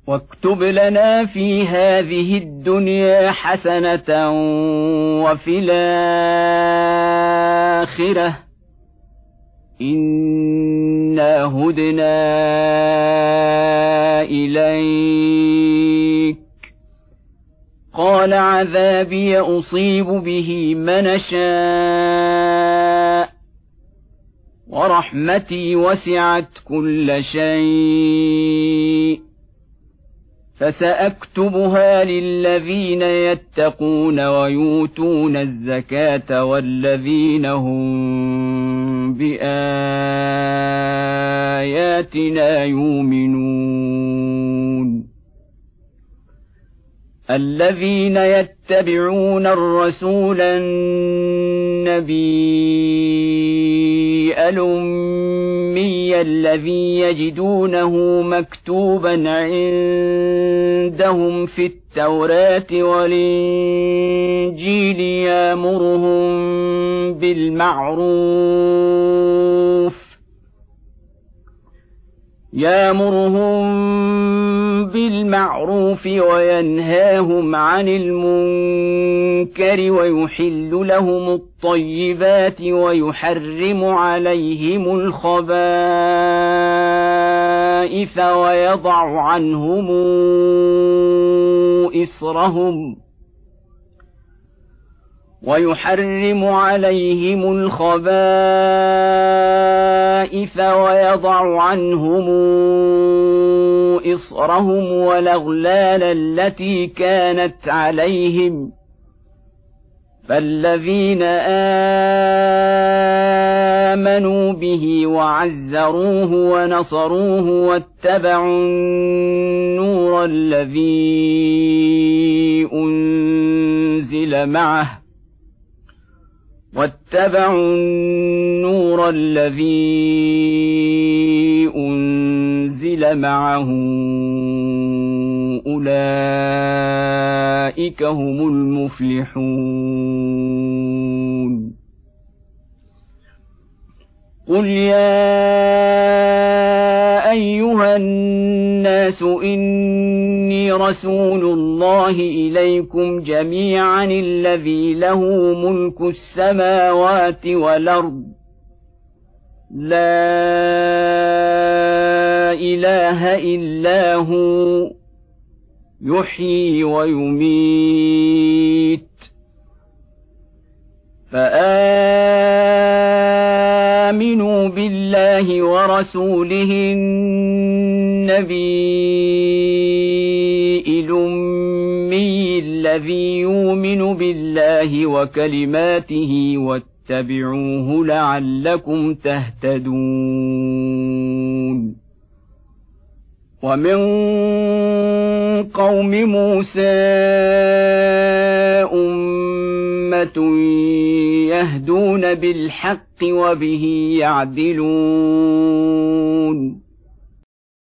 واكتب لنا في هذه الدنيا حسنة وفي الآخرة إنا هدنا إليك. قال عذابي أصيب به من شاء ورحمتي وسعت كل شيء فسأكتبها للذين يتقون ويؤتون الزكاة والذين هم بآياتنا يؤمنون. الذين يتبعون الرسول النبي الأمي الذي يجدونه مكتوبا عندهم في التوراة والإنجيل يأمرهم بالمعروف وينهاهم عن المنكر ويحل لهم الطيبات ويحرم عليهم الخبائث ويضع عنهم إصرهم والأغلال التي كانت عليهم. فالذين آمنوا به وعزروه ونصروه واتبعوا النور الذي أنزل معه أولئك هم المفلحون. قل يا أيها الناس إني رسول الله إليكم جميعا الذي له ملك السماوات والأرض لا إله إلا هو يحيي ويميت. فآمنوا بالله ورسوله النبي الأمي الذي يؤمن بالله وكلماته واتبعوه لعلكم تهتدون. ومن قوم موسى أمة يهدون بالحق وبه يعدلون.